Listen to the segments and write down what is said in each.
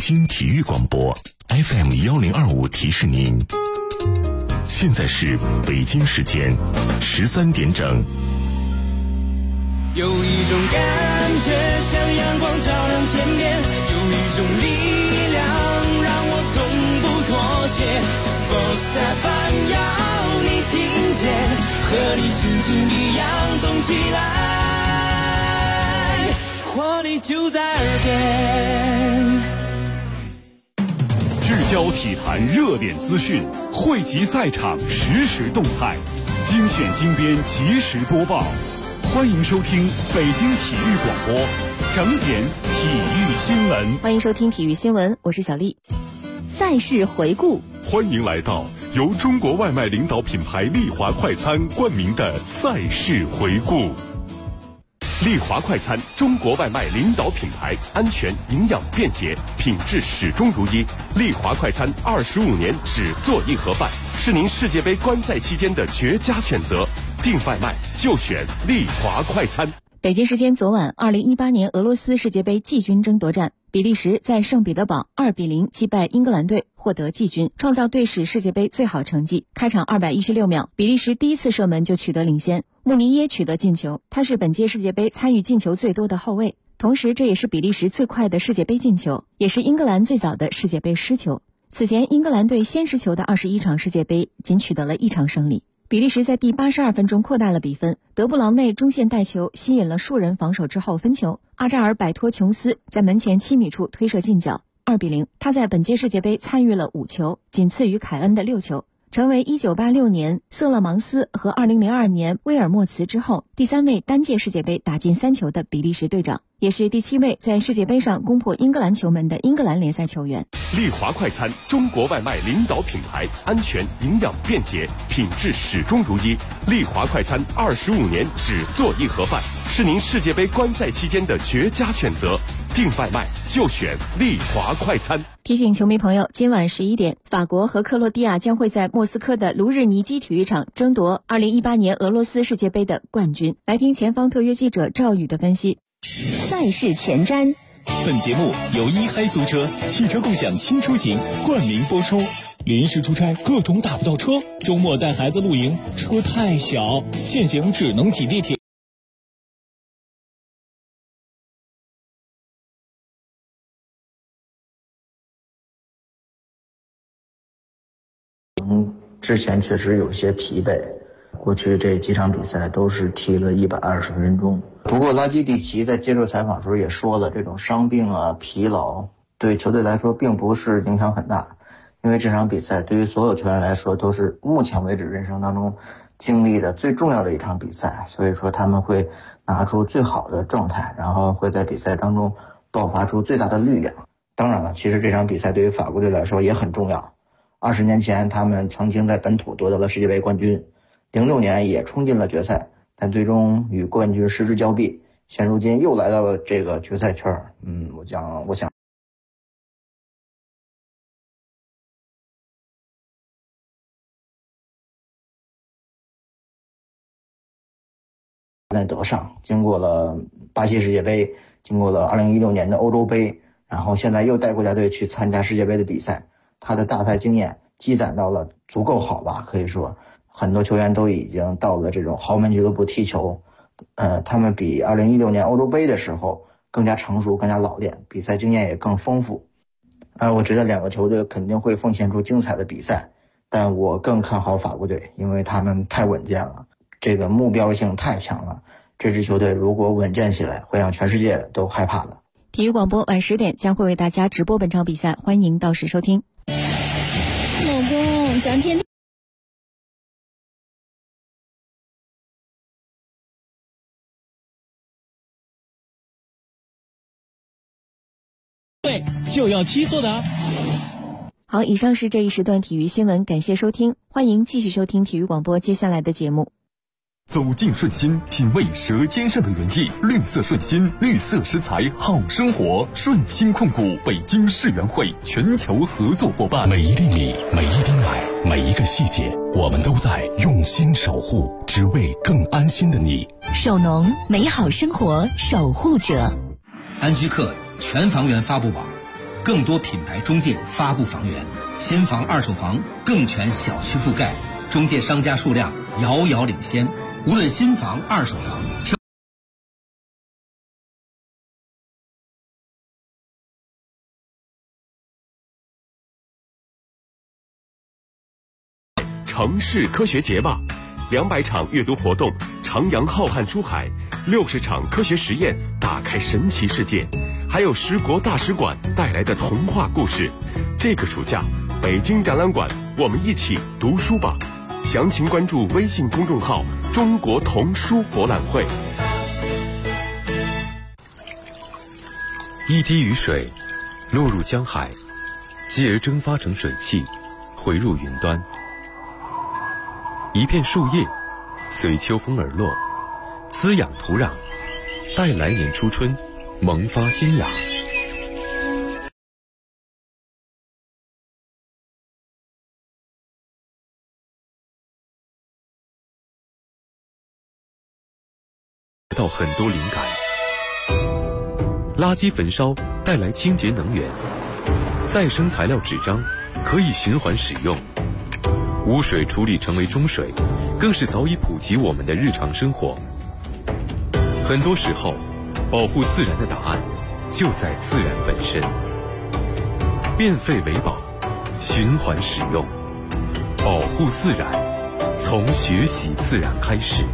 京体育广播 FM1025提示您，现在是北京时间13点整。 有一种感觉像阳光照亮天边，有一种力量让我从不妥协。Sports FM 要你听见，和你心情一样动起来，活力就在耳边。 聚焦体坛热点资讯，汇集赛场实时动态，精选精编及时播报。欢迎收听北京体育广播整点体育新闻。 欢迎收听体育新闻，我是小丽。赛事回顾， 欢迎来到由中国外卖领导品牌丽华快餐冠名的赛事回顾。丽华快餐，中国外卖领导品牌，安全、营养、便捷，品质始终如一。丽华快餐25年只做一盒饭，是您世界杯观赛期间的绝佳选择。订外卖就选丽华快餐。 北京时间昨晚，2018年俄罗斯世界杯季军争夺战，比利时在圣彼得堡2-0击败英格兰队，获得季军，创造队史世界杯最好成绩。开场216秒，比利时第一次射门就取得领先，穆尼耶取得进球，他是本届世界杯参与进球最多的后卫，同时这也是比利时最快的世界杯进球，也是英格兰最早的世界杯失球。此前英格兰队先失球的21场世界杯仅取得了1场胜利。比利时在第82分钟扩大了比分，德布劳内中线带球吸引了数人防守之后分球，阿扎尔摆脱琼斯，在门前7米处推射进角，2-0。他在本届世界杯参与了5球，仅次于凯恩的6球，成为1986年瑟勒芒斯和2002年威尔莫茨之后第3位单届世界杯打进3球的比利时队长，也是第7位在世界杯上攻破英格兰球门的英格兰联赛球员。 丽华快餐，中国外卖领导品牌，安全、营养、便捷，品质始终如一。丽华快餐25年只做一盒饭，是您世界杯观赛期间的绝佳选择。订外卖就选丽华快餐。 提醒球迷朋友，今晚11点，法国和克罗地亚将会在莫斯科的卢日尼基体育场争夺2018年俄罗斯世界杯的冠军。来听前方特约记者赵宇的分析。 赛事前瞻。 本节目由一嗨租车汽车共享轻出行冠名播出。临时出差各种打不到车，周末带孩子露营车太小，现行只能挤地铁。 之前确实有些疲惫，过去这几场比赛都是踢了120分钟。不过拉基蒂奇在接受采访时候也说了，这种伤病啊、疲劳对球队来说并不是影响很大，因为这场比赛对于所有球员来说都是目前为止人生当中经历的最重要的一场比赛，所以说他们会拿出最好的状态，然后会在比赛当中爆发出最大的力量。当然了，其实这场比赛对于法国队来说也很重要。20年前他们曾经在本土夺得了世界杯冠军，06年也冲进了决赛，但最终与冠军失之交臂，现如今又来到了这个决赛圈。我想在得上，经过了巴西世界杯，经过了2016年的欧洲杯，然后现在又带国家队去参加世界杯的比赛，他的大赛经验积攒到了足够好吧，可以说很多球员都已经到了这种豪门俱乐部踢球，他们比2016年欧洲杯的时候更加成熟，更加老练，比赛经验也更丰富。我觉得两个球队肯定会奉献出精彩的比赛，但我更看好法国队，因为他们太稳健了，这个目标性太强了，这支球队如果稳健起来，会让全世界都害怕的。 体育广播晚10点将会为大家直播本场比赛，欢迎到时收听。 老公，咱天天对就要七做的啊。 好，以上是这一时段体育新闻，感谢收听，欢迎继续收听体育广播接下来的节目。 走进顺心，品味舌尖上的原意。绿色顺心，绿色食材好生活。顺心控股北京世园会全球合作伙伴。每一粒米，每一滴奶，每一个细节，我们都在用心守护，只为更安心的你。 首农，美好生活守护者。 安居客全房源发布网更多品牌中介发布房源，新房、二手房更全小区覆盖，中介商家数量遥遥领先。无论新房、二手房， 城市科学节吧，200场阅读活动，徜徉浩瀚书海，60场科学实验，打开神奇世界，还有10国大使馆带来的童话故事。这个暑假，北京展览馆，我们一起读书吧。详情关注微信公众号“中国童书博览会”。 一滴雨水落入江海，继而蒸发成水汽，回入云端。一片树叶随秋风而落，滋养土壤，待来年初春萌发新芽。到很多灵感。垃圾焚烧带来清洁能源，再生材料纸张可以循环使用，污水处理成为中水，更是早已普及我们的日常生活。很多时候，保护自然的答案就在自然本身。变废为宝，循环使用，保护自然，从学习自然开始。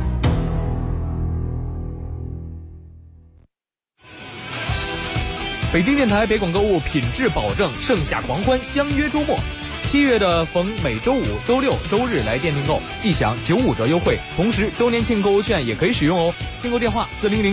北京电台北广购物品质保证，盛夏狂欢，相约周末。7月的逢每周五、周六、周日来店订购，即享95折优惠，同时周年庆购物券也可以使用哦。订购电话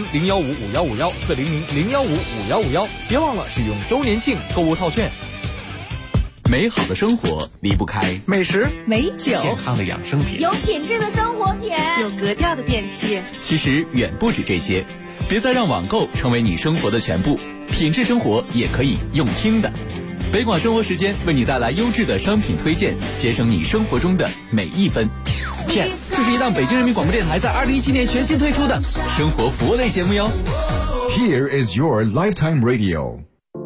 400-015-5151，400-015-5151，别忘了使用周年庆购物套券。 美好的生活离不开美食、 美酒、 健康的养生品、 有品质的生活品、 有格调的电器。 其实远不止这些，别再让网购成为你生活的全部，品质生活也可以用听的。北广生活时间为你带来优质的商品推荐，节省你生活中的每一分。Yes， 这是一档北京人民广播电台在2017年全新推出的生活服务类节目哟。 Here is your lifetime radio。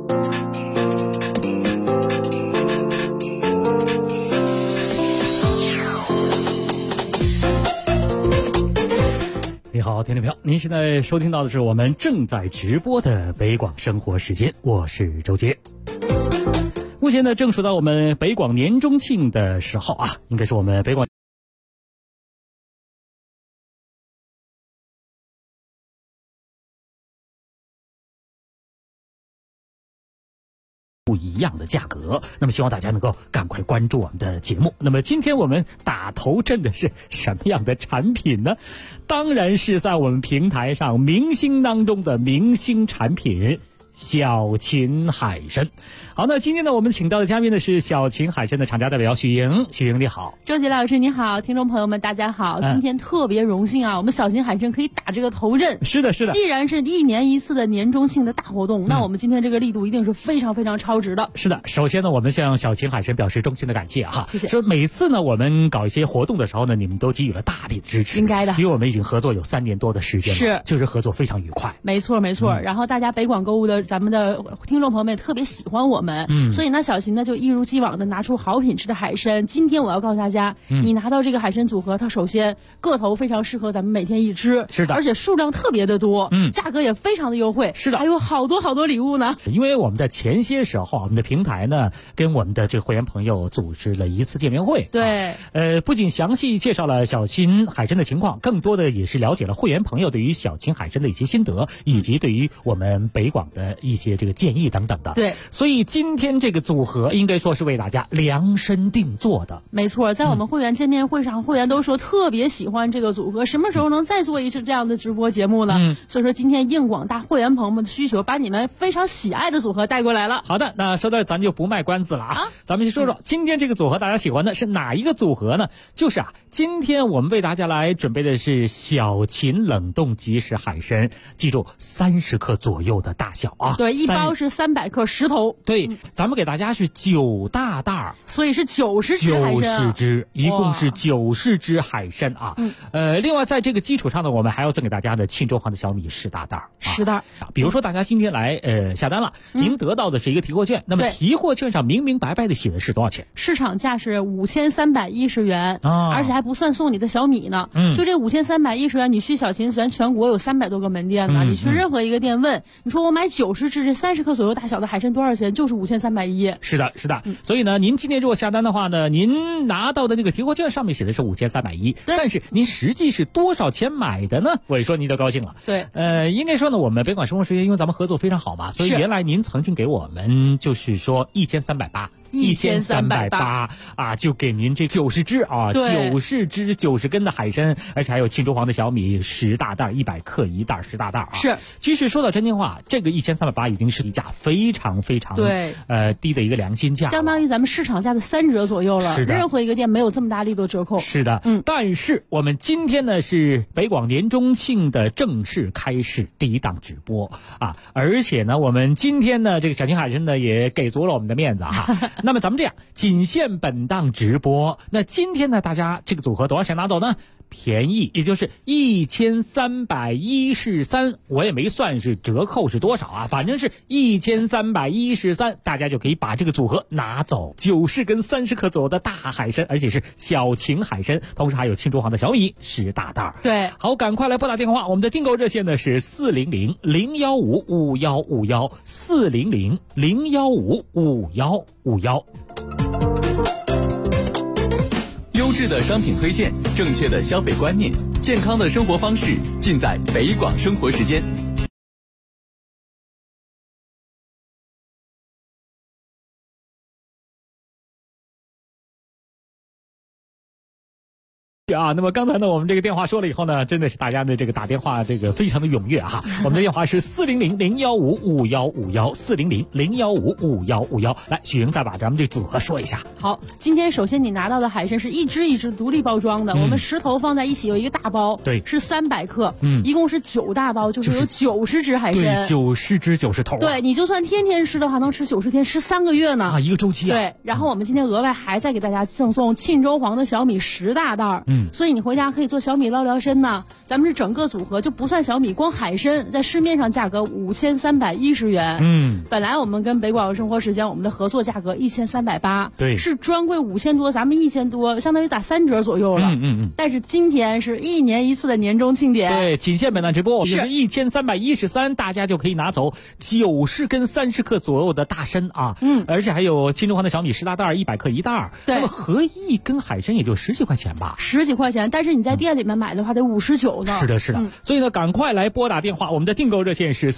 你好，听众朋友，您现在收听到的是我们正在直播的北广生活时间，我是周杰。目前呢，正处到我们北广年中庆的时候啊，应该是我们北广不一样的价格，那么希望大家能够赶快关注我们的节目。那么今天我们打头阵的是什么样的产品呢？当然是在我们平台上明星当中的明星产品小秦海参。好，那今天呢，我们请到的嘉宾呢是小秦海参的厂家代表许莹。许莹你好。 周杰老师你好，听众朋友们大家好。今天特别荣幸啊，我们小秦海参可以打这个头阵。 是的，是的。 既然是1年一次的年中庆的大活动，那我们今天这个力度一定是非常非常超值的。 是的，首先呢，我们向小秦海参表示衷心的感谢哈。 谢谢。 说每次呢，我们搞一些活动的时候呢，你们都给予了大力的支持。 应该的。 因为我们已经合作有3年多的时间了， 是， 就是合作非常愉快。 没错，没错。然后大家北广购物的咱们的听众朋友们也特别喜欢我们，所以呢，小秦呢就一如既往的拿出好品质的海参。今天我要告诉大家，你拿到这个海参组合，它首先个头非常适合咱们每天一吃， 是的， 而且数量特别的多，价格也非常的优惠， 是的， 还有好多好多礼物呢。 因为我们在前些时候，我们的平台呢跟我们的这个会员朋友组织了一次见面会， 对， 不仅详细介绍了小秦海参的情况，更多的也是了解了会员朋友对于小秦海参的一些心得，以及对于我们北广的一些这个建议等等的。 对， 所以今天这个组合应该说是为大家量身定做的。 没错，在我们会员见面会上，会员都说特别喜欢这个组合，什么时候能再做一次这样的直播节目呢？所以说今天应广大会员朋友们的需求，把你们非常喜爱的组合带过来了。 好的，那说到咱就不卖关子了啊，咱们先说说今天这个组合大家喜欢的是哪一个组合呢？就是今天我们为大家来准备的是小秦冷冻即食海参，记住30克左右的大小。 啊。 对，一包是300克10头。 对，咱们给大家是9大袋儿， 所以是90只海参。90 只，一共是90只海参啊。另外在这个基础上呢，我们还要赠给大家的庆州黄的小米10大袋 10袋。 比如说大家今天来下单了，您得到的是一个提货券，那么提货券上明明白白的写的是多少钱？ 市场价是5310元，而且还不算送你的小米呢。就这5310元，你去小秦咱全国有300多个门店呢，你去任何一个店问，你说我买90只这30克左右大小的海参多少钱？就是5310。 是的，是的。所以呢，您今天如果下单的话呢，您拿到的那个提货券上面写的是5310，但是您实际是多少钱买的呢？我一说您就高兴了。 对， 应该说呢，我们北广生活时间因为咱们合作非常好嘛，所以原来您曾经给我们就是说1380啊，就给您这90只啊，90只90根的海参，而且还有庆州黄的小米10大袋，100克1袋10大袋啊。 是， 其实说到真心话，这个1380已经是一价非常非常低的一个良心价， 相当于咱们市场价的3折左右了。 是的， 任何一个店没有这么大力度折扣。 是的，但是我们今天呢是北广年中庆的正式开始第一档直播啊，而且呢我们今天呢这个小秦海参呢也给足了我们的面子哈。那么咱们这样，仅限本档直播。那今天呢，大家这个组合多少钱拿走呢？便宜，也就是1313，我也没算是折扣是多少啊，反正是1313，大家就可以把这个组合拿走，90根30克左右的大海参，而且是小秦海参，同时还有庆州黄的小米10大袋。 对， 好，赶快来拨打电话，我们的订购热线呢是400-015-5151，400-015-5151。 优质的商品推荐，正确的消费观念，健康的生活方式，尽在北广生活时间。 啊，那么刚才呢，我们这个电话说了以后呢，真的是大家的这个打电话这个非常的踊跃哈。我们的电话是400-015-5151，400-015-5151。来，许莹再把咱们这组合说一下。 好，今天首先你拿到的海参是一只一只独立包装的，我们10头放在一起有一个大包， 对， 是300克，一共是9大包，就是有90只海参， 对，90只90头。 对，你就算天天吃的话，能吃90天，吃3个月呢啊，一个周期啊。 对，然后我们今天额外还再给大家赠送庆州黄的小米10大袋。所以你回家可以做小米捞聊参呢。咱们是整个组合就不算小米，光海参在市面上价格5310元。本来我们跟北广生活时间我们的合作价格1380， 对， 是专柜5000多，咱们1000多，相当于打3折左右了。但是今天是1年1次的年终庆典， 对，仅限本档直播，是1313，大家就可以拿走90根30克左右的大参啊。而且还有庆州黄的小米10大袋，100克1袋。 对， 那么合一根海参也就10几块钱吧 ，10几块钱，但是你在店里面买的话得59呢。 是的，是的。所以呢，赶快来拨打电话，我们的订购热线是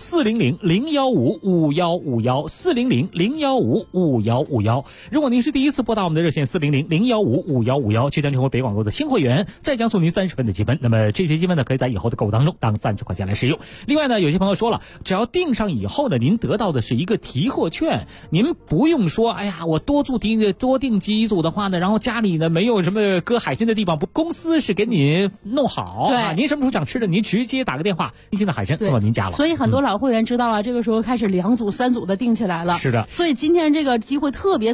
400-015-5151，400-015-5151。如果您是第一次拨打我们的热线400-015-5151，确定成为北广购的新会员，再将送您30分的积分。那么这些积分呢，可以在以后的购物当中当30块钱来使用。另外呢，有些朋友说了，只要订上以后呢，您得到的是一个提货券，您不用说，哎呀，我多订几组的话呢，然后家里呢没有什么搁海参的地方，公司是给你弄好。 对啊，您什么时候想吃的，您直接打个电话，新鲜的海参送到您家了。 所以很多老会员知道了，这个时候开始2组3组的订起来了。 是的， 所以今天这个机会特别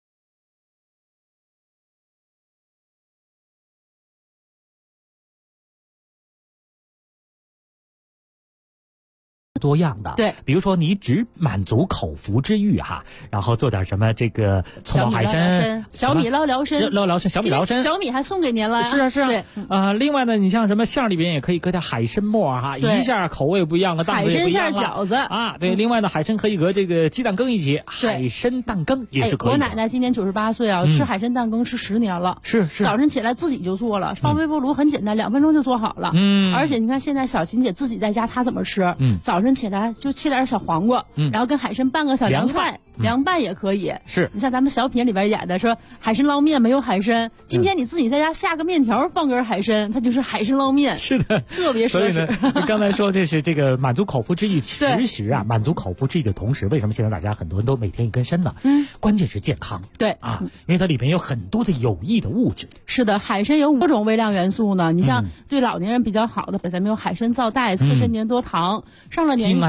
多样的， 对， 比如说你只满足口腹之欲哈，然后做点什么这个葱爆海参、 小米捞聊参、 小米捞参， 小米还送给您了。 是啊， 对， 另外呢，你像什么馅里边也可以搁点海参末哈，一下口味不一样了，档次也不一样了。 海参馅饺子啊，对，另外呢，海参可以和这个鸡蛋羹一起，海参蛋羹也是可以的。 我奶奶今年98岁啊，吃海参蛋羹吃10年了， 是， 早晨起来自己就做了，放微波炉很简单，2分钟就做好了。而且你看现在小琴姐自己在家，她怎么吃？早晨起来就切点小黄瓜，然后跟海参拌个小凉菜，凉拌也可以。 是你像咱们小品里边演的说海参捞面没有海参，今天你自己在家下个面条放根海参，它就是海参捞面。 是的， 特别所以呢，你刚才说这是这个满足口腹之欲，其实啊，满足口腹之欲的同时，为什么现在大家很多人都每天一根参呢？关键是健康。 对啊，因为它里面有很多的有益的物质。 是的，海参有5种微量元素呢。你像对老年人比较好的，咱们有海参皂带、刺参粘多糖，上了年精氨酸。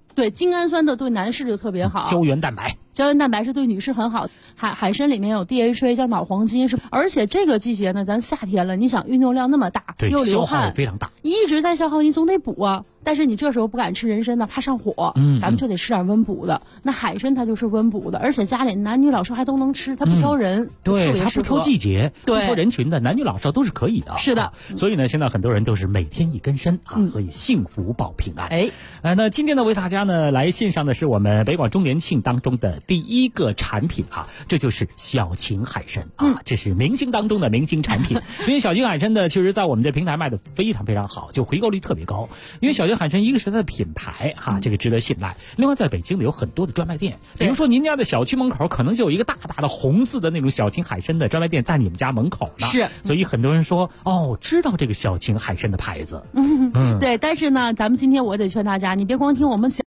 对，精氨酸的对男士就特别好， 胶原蛋白。 胶原蛋白是对女士很好，海参里面有 DHA 叫脑黄金，而且这个季节呢，咱夏天了，你想运动量那么大，又流汗， 消耗也非常大， 一直在消耗，你总得补啊。但是你这时候不敢吃人参呢，怕上火，咱们就得吃点温补的。那海参它就是温补的，而且家里男女老少还都能吃，它不挑人， 对，它不挑季节，不挑人群的，男女老少都是可以的。 是的， 所以呢，现在很多人都是每天一根参啊，所以幸福保平安。那今天呢，为大家呢来献上的是我们北广周年庆当中的第一个产品啊，这就是小秦海参啊，这是明星当中的明星产品。因为小秦海参呢，确实在我们这平台卖的非常非常好，就回购率特别高。因为小秦海参一个是它的品牌哈，这个值得信赖。另外，在北京呢有很多的专卖店，比如说您家的小区门口可能就有一个大大的红字的那种小秦海参的专卖店在你们家门口呢。 是， 所以很多人说知道这个小秦海参的牌子。 对，但是呢，咱们今天我得劝大家，你别光听我们讲。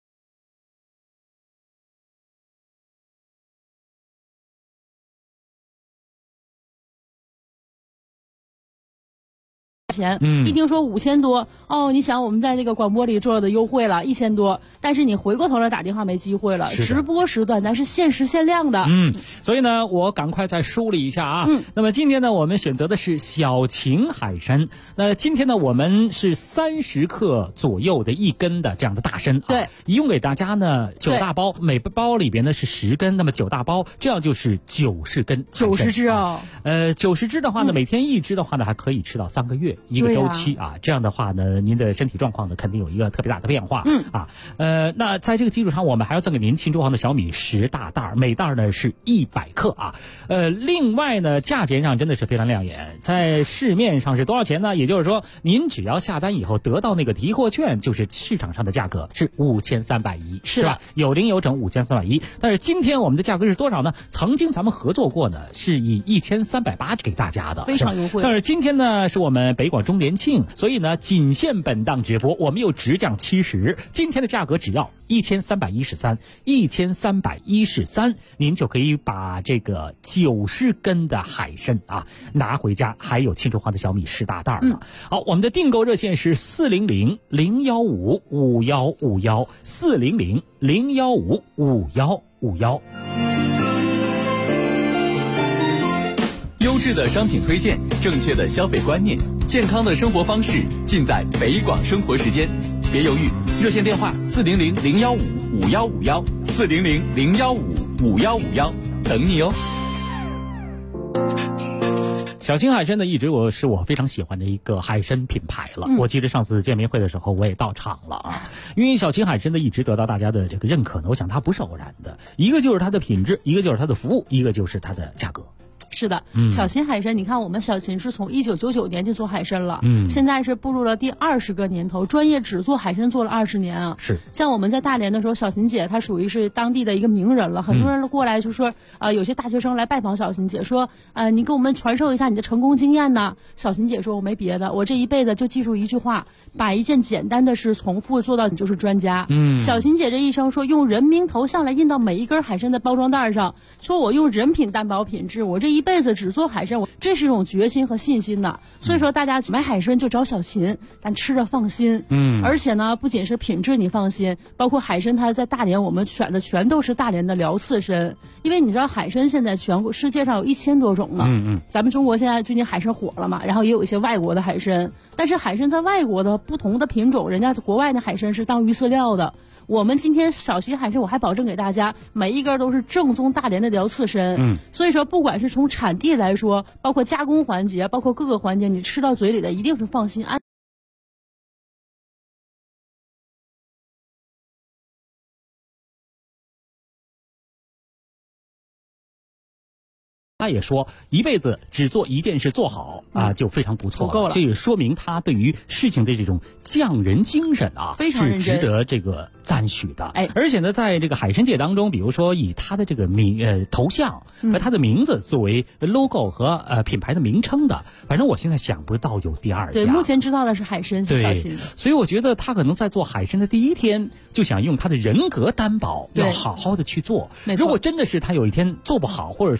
一听说5000多你想我们在这个广播里做的优惠了1000多，但是你回过头来打电话没机会了，直播时段咱是限时限量的。 所以呢，我赶快再梳理一下啊。那么今天呢，我们选择的是小秦海参。那今天呢，我们是30克左右的一根的这样的大参啊。 对， 一共给大家呢9大包，每包里边呢是10根，那么9大包，这样就是90根 ，90支啊。 90支的话呢，每天1支的话呢，还可以吃到3个月。一个周期啊，这样的话呢，您的身体状况呢肯定有一个特别大的变化。那在这个基础上，我们还要赠给您秦州行的小米10大袋，每袋呢是100克啊。另外呢，价钱上真的是非常亮眼，在市面上是多少钱呢？也就是说，您只要下单以后得到那个提货券，就是市场上的价格是5310，是吧？有零有整5310。但是今天我们的价格是多少呢？曾经咱们合作过呢，是以1380给大家的， 非常优惠。 但是今天呢，是我们北广周年庆，所以呢，仅限本档直播，我们又直降70，今天的价格只要1313，您就可以把这个90根的海参啊拿回家，还有秦州行的小米10大袋呢。好，我们的订购热线是400-015-5151，400-015-5151。 优质的商品推荐，正确的消费观念，健康的生活方式，尽在北广生活时间。别犹豫，热线电话400-015-5151，400-015-5151，等你哦。 小秦海参呢，一直是我非常喜欢的一个海参品牌了。我记得上次见面会的时候，我也到场了啊。因为小秦海参呢，一直得到大家的这个认可呢，我想它不是偶然的，一个就是它的品质，一个就是它的服务，一个就是它的价格。 是的，小秦海参，你看我们小秦是从1999年就做海参了，现在是步入了第20个年头，专业只做海参做了20年啊。 是， 像我们在大连的时候，小秦姐她属于是当地的一个名人了，很多人过来就说，有些大学生来拜访小秦姐，说，你给我们传授一下你的成功经验呢。小秦姐说，我没别的，我这一辈子就记住一句话，把一件简单的事重复做到你就是专家。小秦姐这一生说，用人名头像来印到每一根海参的包装袋上，说我用人品担保品质，我这一辈子只做海参，这是一种决心和信心的。所以说大家买海参就找小秦，咱吃着放心。而且呢，不仅是品质你放心，包括海参它在大连我们选的全都是大连的辽刺参，因为你知道海参现在全国世界上有1000多种呢。咱们中国现在最近海参火了嘛，然后也有一些外国的海参，但是海参在外国的不同的品种，人家国外的海参是当鱼饲料的。我们今天小秦海参，我还保证给大家每一根都是正宗大连的辽刺参。所以说不管是从产地来说，包括加工环节，包括各个环节，你吃到嘴里的一定是放心安。 他也说，一辈子只做一件事做好啊，就非常不错了， 够了。 这也说明他对于事情的这种匠人精神啊， 非常认真， 是值得这个赞许的。而且呢，在这个海参界当中，比如说以他的这个头像和他的名字作为 logo 和品牌的名称的，反正我现在想不到有第二家。 对，目前知道的是海参，是小秦。 所以我觉得他可能在做海参的第一天，就想用他的人格担保，要好好的去做。如果真的是他有一天做不好，或者说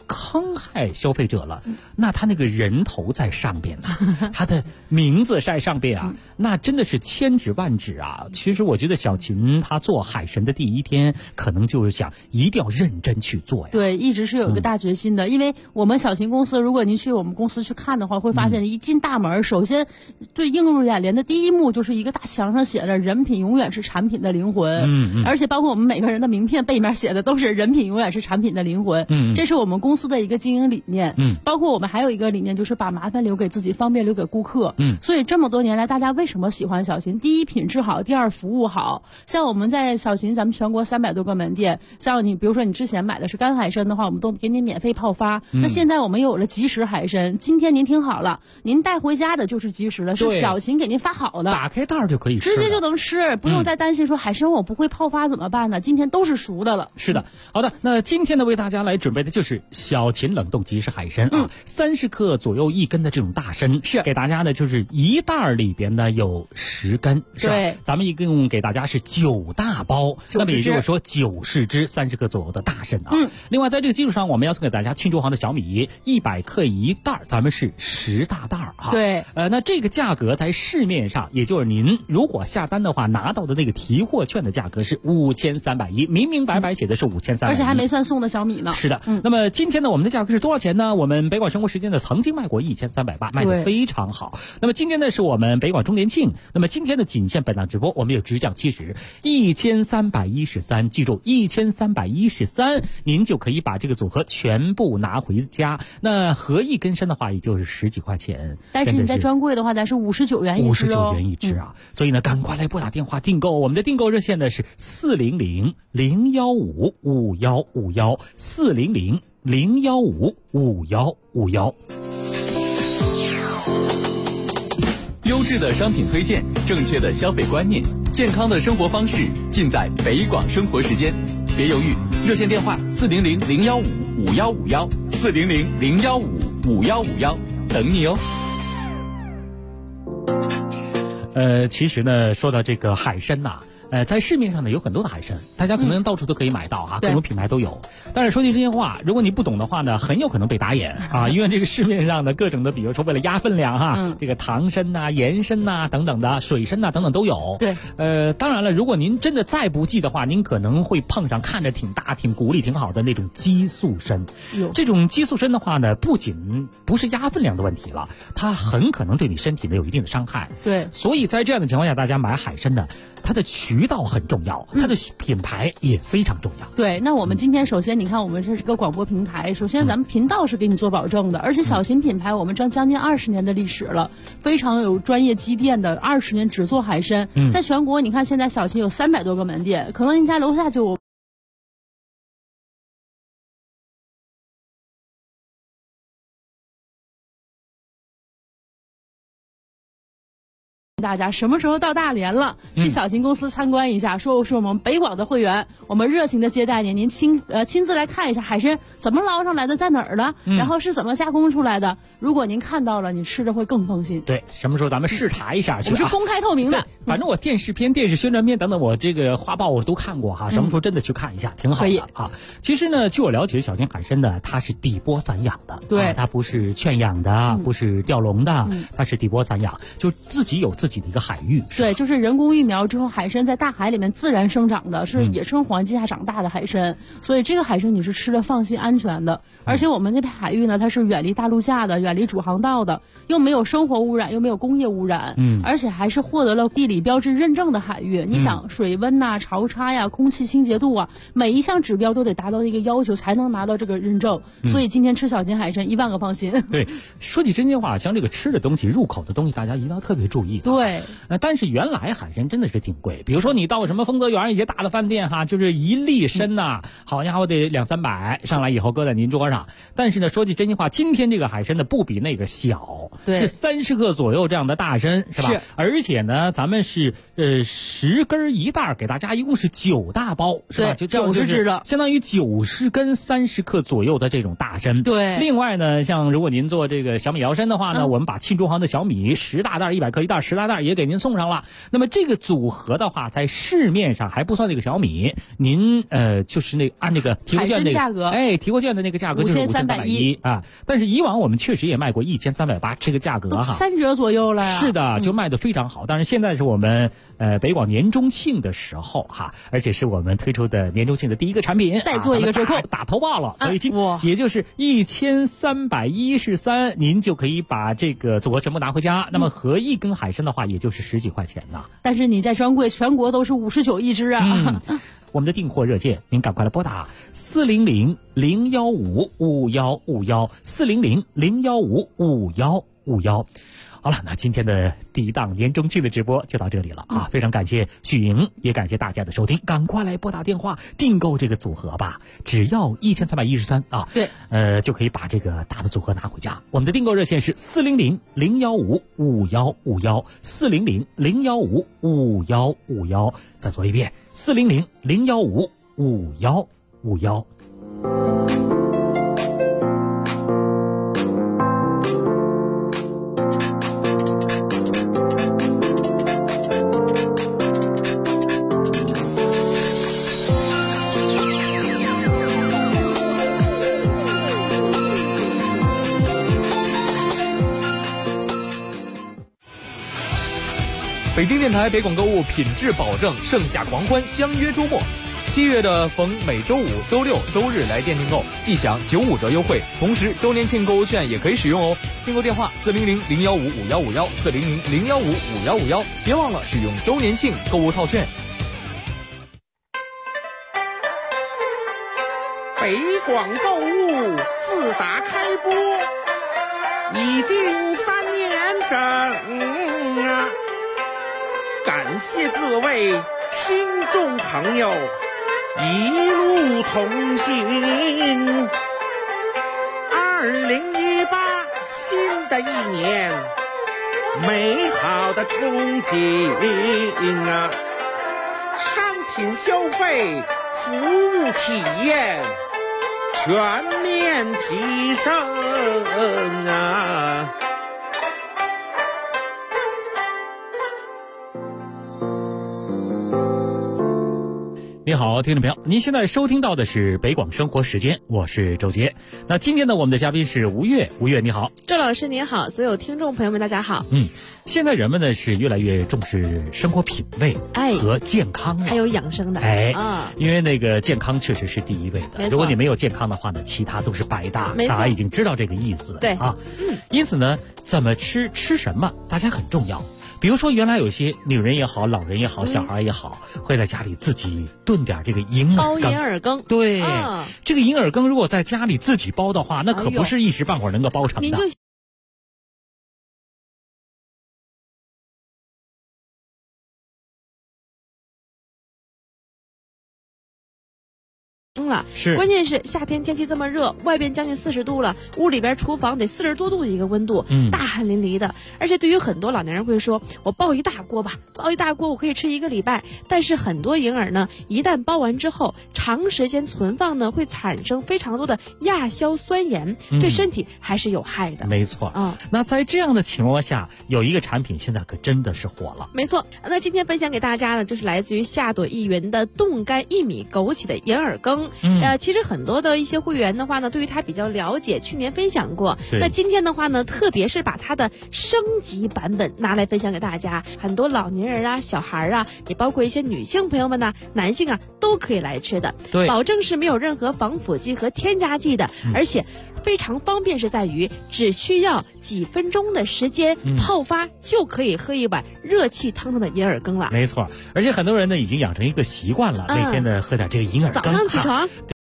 坑害消费者了，那他那个人头在上边呢，他的名字在上边啊，那真的是千指万指啊。其实我觉得小秦他做海神的第一天，可能就是想一定要认真去做呀。 对，一直是有一个大决心的，因为我们小秦公司，如果您去我们公司去看的话，会发现一进大门，首先最映入眼帘的第一幕就是一个大墙上写着"人品永远是产品的灵魂"，而且包括我们每个人的名片背面写的都是"人品永远是产品的灵魂"，这是我们公司的一个经营理念。包括我们还有一个理念，就是把麻烦留给自己，方便留给顾客。所以这么多年来，大家为什么喜欢小秦？第一，品质好；第二，服务好。像我们在小秦，咱们全国300多个门店，像你比如说你之前买的是干海参的话，我们都给你免费泡发。那现在我们有了即食海参，今天您听好了，您带回家的就是即食的，是小秦给您发好的， 打开袋就可以吃， 直接就能吃，不用再担心说海参我不会泡发怎么办呢？今天都是熟的了。 是的，好的，那今天呢为大家来准备的就是小秦冷冻即食海参啊，30克左右1根的这种大参，是给大家呢就是一袋里边呢有10根，是吧？ 对， 咱们一共给大家是9大包，那么也就是说90只30克左右的大参啊。另外在这个基础上，我们要送给大家庆州行的小米100克一袋，咱们是10大袋啊。 对， 那这个价格在市面上，也就是您如果下单的话，拿到的那个提货券的价格是5310，明明白白写的是5310， 而且还没算送的小米呢。 是的，那么今天呢，我们的价格是多少钱呢？我们北广生活时间呢曾经卖过1380，卖得非常好。那么今天呢是我们北广周年庆，那么今天的仅限本档直播，我们有直降期时1313，记住1313，您就可以把这个组合全部拿回家。那合一根参的话，也就是10几块钱， 但是你在专柜的话，咱是59元一只哦 ，59元一只啊。所以呢，赶快来拨打电话订购，我们的订购热线呢是400-015-5151，400-015-5151。 优质的商品推荐，正确的消费观念，健康的生活方式，尽在北广生活时间。别犹豫，热线电话400-015-5151，400-015-5151，等你哦。 其实呢，说到这个海参呐，在市面上呢有很多的海参，大家可能到处都可以买到哈，各种品牌都有。但是说句真心话，如果你不懂的话呢，很有可能被打眼啊，因为这个市面上的各种的，比如说为了压分量哈，这个糖参呐、盐参呐等等的，水参呐等等都有。 对， 当然了，如果您真的再不济的话，您可能会碰上看着挺大、挺骨力挺好的那种激素参。这种激素参的话呢，不仅不是压分量的问题了，它很可能对你身体呢有一定的伤害。 对， 所以在这样的情况下，大家买海参呢，它的渠道很重要，它的品牌也非常重要。 对，那我们今天首先你看，我们这是个广播平台，首先咱们频道是给你做保证的，而且小秦品牌我们将近20年的历史了，非常有专业积淀的，20年只做海参，在全国你看现在小秦有300多个门店，可能您家楼下就有。大家什么时候到大连了，去小秦公司参观一下，说是我们北广的会员，我们热情的接待您，您亲自来看一下海参怎么捞上来的，在哪儿的，然后是怎么加工出来的。如果您看到了，你吃着会更放心。 对，什么时候咱们视察一下去？ 我们是公开透明的。 反正我电视片、电视宣传片等等，我这个画报我都看过哈。什么时候真的去看一下，挺好的啊。其实呢，据我了解，小秦海参呢，它是底波散养的， 对， 它不是圈养的，不是钓笼的，它是底波散养，就自己有自己的一个海域。 对，就是人工育苗之后，海参在大海里面自然生长的，是野生环境下长大的海参，所以这个海参你是吃的放心安全的。而且我们那片海域呢，它是远离大陆架的，远离主航道的，又没有生活污染，又没有工业污染，而且还是获得了地理标志认证的海域。你想水温呐、潮差呀、空气清洁度啊，每一项指标都得达到一个要求，才能拿到这个认证。所以今天吃小秦海参10000个放心。 对，说起真心话，像这个吃的东西、入口的东西，大家一定要特别注意。 对， 但是原来海参真的是挺贵，比如说你到什么丰泽园一些大的饭店哈，就是一粒参呐，好家伙得200-300，上来以后搁在您桌上。但是呢，说句真心话，今天这个海参呢不比那个小，是30克左右这样的大参，是吧？是。而且呢，咱们是10根一袋，给大家一共是9大包，是吧？就 90只了， 相当于90根30克左右的这种大参。 对。 另外呢，像如果您做这个小米摇参的话呢，我们把庆州行的小米10大袋100克一袋，10大袋也给您送上了。那么这个组合的话，在市面上还不算那个小米，您就是按那个提货券那个价格，提货券的那个价格就是5310啊。但是以往我们确实也卖过1380这个价格哈 ，3折左右了呀。 是的，就卖得非常好。但是现在是我们北广年中庆的时候哈，而且是我们推出的年中庆的第一个产品， 再做一个折扣， 打头报了。所以也就是1313，您就可以把这个组合全部拿回家。那么合一根海参的话，也就是10几块钱呢。 但是你在专柜全国都是59一只啊。 我们的订货热线，您赶快来拨打400-015-5151，400-015-5151。好了，那今天的第一档年中庆的直播就到这里了啊！非常感谢许莹，也感谢大家的收听，赶快来拨打电话订购这个组合吧，只要1313啊！ 对， 就可以把这个大的组合拿回家。我们的订购热线是400-015-5151，400-015-5151。再说一遍，400-015-5151。 北京电台北广购物品质保证，盛夏狂欢，相约周末。7月的逢每周五、周六、周日来店订购，即享95折优惠，同时周年庆购物券也可以使用哦。订购电话400-015-5151，400-015-5151，别忘了使用周年庆购物套券。 北广购物自打开播已经3年整啊！感谢各位听众朋友一路同行。2018新的一年，美好的憧憬啊！商品消费、服务体验全面提升啊！ 你好，听众朋友，您现在收听到的是北广生活时间，我是周杰。那今天呢，我们的嘉宾是吴越，吴越你好。 周老师您好，所有听众朋友们大家好。 现在人们呢是越来越重视生活品味和健康了， 还有养生的因为那个健康确实是第一位的。如果你没有健康的话呢，其他都是白搭。大家已经知道这个意思了。 对啊，因此呢，怎么吃什么，大家很重要。比如说，原来有些女人也好，老人也好，小孩也好，会在家里自己炖点这个银耳羹。 包银耳羹， 对，这个银耳羹如果在家里自己包的话，那可不是一时半会儿能够包成的。 了，关键是夏天天气这么热，外边将近40度了，屋里边厨房得40多度的一个温度，大汗淋漓的。而且对于很多老年人会说，我煲一大锅吧，煲一大锅我可以吃1个礼拜。但是很多银耳呢，一旦煲完之后，长时间存放呢，会产生非常多的亚硝酸盐，对身体还是有害的。 没错那在这样的情况下，有一个产品现在可真的是火了。 没错，那今天分享给大家呢，就是来自于夏朵一云的冻干薏米枸杞的银耳羹。其实很多的一些会员的话呢，对于它比较了解，去年分享过。那今天的话呢，特别是把它的升级版本拿来分享给大家。很多老年人啊、小孩啊，也包括一些女性朋友们呢、男性啊，都可以来吃的。 对， 保证是没有任何防腐剂和添加剂的，而且非常方便，是在于只需要几分钟的时间泡发，就可以喝一碗热气腾腾的银耳羹了。 没错，而且很多人呢已经养成一个习惯了，每天呢喝点这个银耳羹。 早上起床。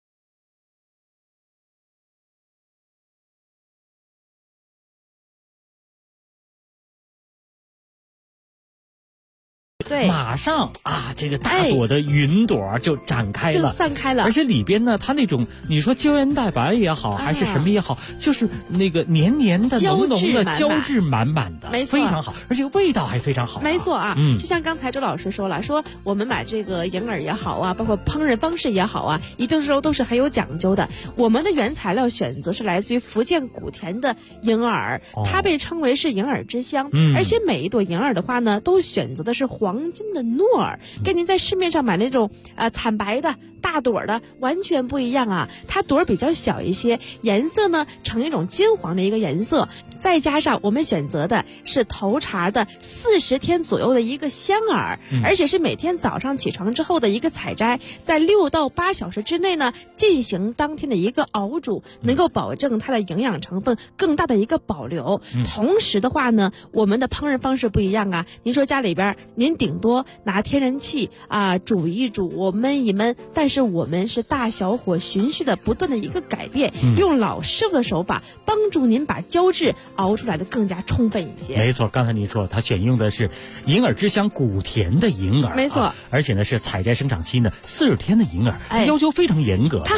对， 马上啊，这个大朵的云朵就展开了， 就散开了。 而且里边呢，它那种你说胶原蛋白也好，还是什么也好，就是那个黏黏的、浓浓的、胶质满满的， 没错， 非常好，而且味道还非常好。 没错啊，就像刚才周老师说了，说我们买这个银耳也好啊，包括烹饪方式也好啊，一定时候都是很有讲究的。我们的原材料选择是来自于福建古田的银耳，它被称为是银耳之乡，而且每一朵银耳的话呢，都选择的是黄黄金的糯尔，跟您在市面上买那种惨白的大朵的完全不一样啊。它朵儿比较小一些，颜色呢呈一种金黄的一个颜色，再加上我们选择的是头茬的40天左右的一个香饵，而且是每天早上起床之后的一个采摘，在6到8小时之内呢进行当天的一个熬煮，能够保证它的营养成分更大的一个保留。同时的话呢，我们的烹饪方式不一样啊。您说家里边您顶多拿天然气煮一煮，焖一焖，但是我们是大小火循序的不断的一个改变，用老师傅的手法帮助您把胶质熬出来的更加充分一些。 没错，刚才您说它选用的是银耳之乡古田的银耳， 没错， 而且呢是采摘生长期呢40天的银耳，要求非常严格。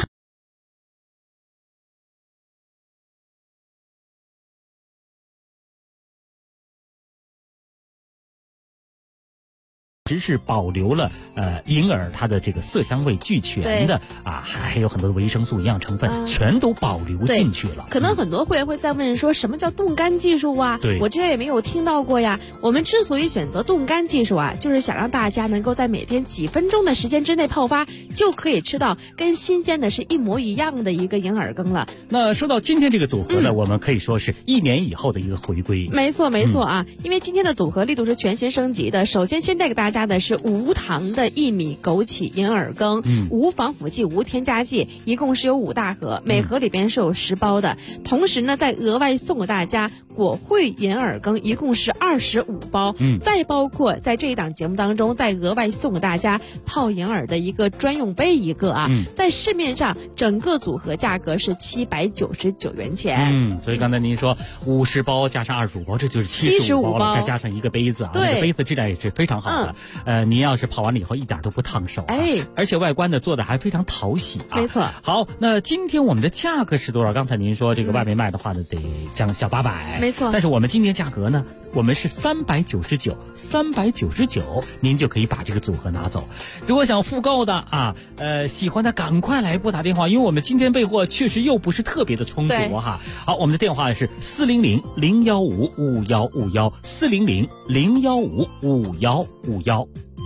只是保留了银耳它的这个色香味俱全的还有很多的维生素营养成分全都保留进去了。 可能很多会员会在问说什么叫冻干技术啊？ 对， 我之前也没有听到过呀。我们之所以选择冻干技术啊，就是想让大家能够在每天几分钟的时间之内泡发，就可以吃到跟新鲜的是一模一样的一个银耳羹了。 那说到今天这个组合呢，我们可以说是1年以后的一个回归。 没错没错啊，因为今天的组合力度是全新升级的。首先先带给大家的是无糖的薏米枸杞银耳羹，无防腐剂无添加剂，一共是有5大盒，每盒里边是有10包的。同时呢，再额外送给大家果汇银耳羹，一共是25包，再包括在这一档节目当中再额外送给大家泡银耳的一个专用杯一个啊，在市面上整个组合价格是799元钱。 所以刚才您说50包加上25包，这就是75包了，再加上一个杯子啊，那个杯子质量也是非常好的。您要是泡完了以后一点都不烫手，而且外观呢做的还非常讨喜啊。 没错。 好，那今天我们的价格是多少？刚才您说这个外面卖的话呢，得将小800， 没错。 但是我们今天价格呢，我们是399，您就可以把这个组合拿走。如果想复购的喜欢的赶快来拨打电话，因为我们今天备货确实又不是特别的充足哈。好，我们的电话是400-015-5151，400-015-5151。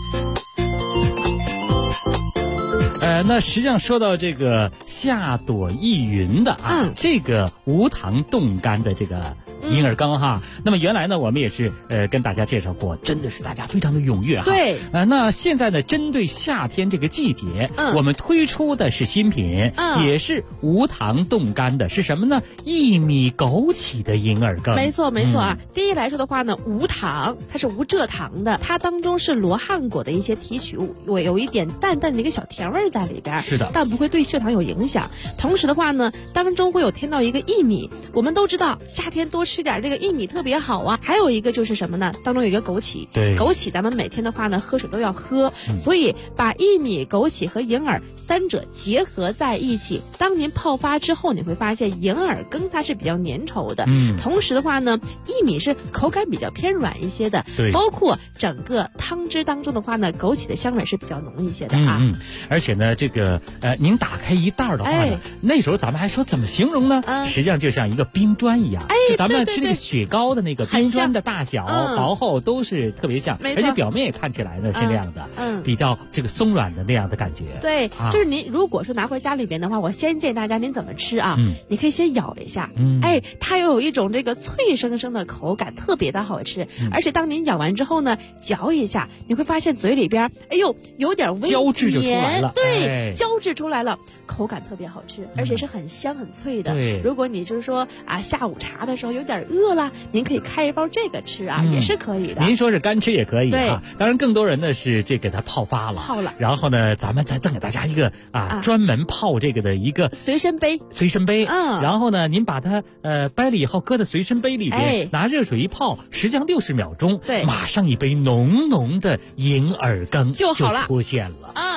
那实际上说到这个夏朵意云的这个无糖冻干的这个银耳羹哈，那么原来呢我们也是跟大家介绍过，真的是大家非常的踊跃哈。 对， 那现在呢针对夏天这个季节，我们推出的是新品，也是无糖冻干的，是什么呢？薏米枸杞的银耳羹。 没错没错啊。第一来说的话呢，无糖，它是无蔗糖的，它当中是罗汉果的一些提取物，有一点淡淡的一个小甜味在里边， 是的， 但不会对血糖有影响。同时的话呢，当中会有添到一个薏米，我们都知道夏天多吃点这个薏米特别好啊。还有一个就是什么呢？当中有一个枸杞， 对， 枸杞咱们每天的话呢喝水都要喝，所以把薏米、枸杞和银耳3者结合在一起，当您泡发之后，你会发现银耳羹它是比较粘稠的，同时的话呢，薏米是口感比较偏软一些的， 对， 包括整个汤汁当中的话呢，枸杞的香味是比较浓一些的啊。 而且呢，这个您打开一袋的话呢，那时候咱们还说怎么形容呢？实际上就像一个冰砖一样，就咱们吃那个雪糕的那个冰砖的大小、薄厚都是特别像，而且表面也看起来呢是那样的，比较这个松软的那样的感觉。 对，就是您如果说拿回家里边的话，我先建议大家您怎么吃啊？你可以先咬一下，它又有一种这个脆生生的口感，特别的好吃。而且当您咬完之后呢，嚼一下，你会发现嘴里边，有点微胶质就出来了， 对，胶质出来了，口感特别好吃，而且是很香很脆的。 对， 如果你就是说下午茶的时候有点饿了，您可以开一包这个吃也是可以的。 您说是干吃也可以对， 当然更多人呢是这给它泡发了，然后呢咱们再赠给大家一个专门泡这个的一个随身杯， 然后呢您把它掰了以后搁在随身杯里边，拿热水一泡，实际上60秒钟，马上一杯浓浓的银耳羹就好了， 出现了。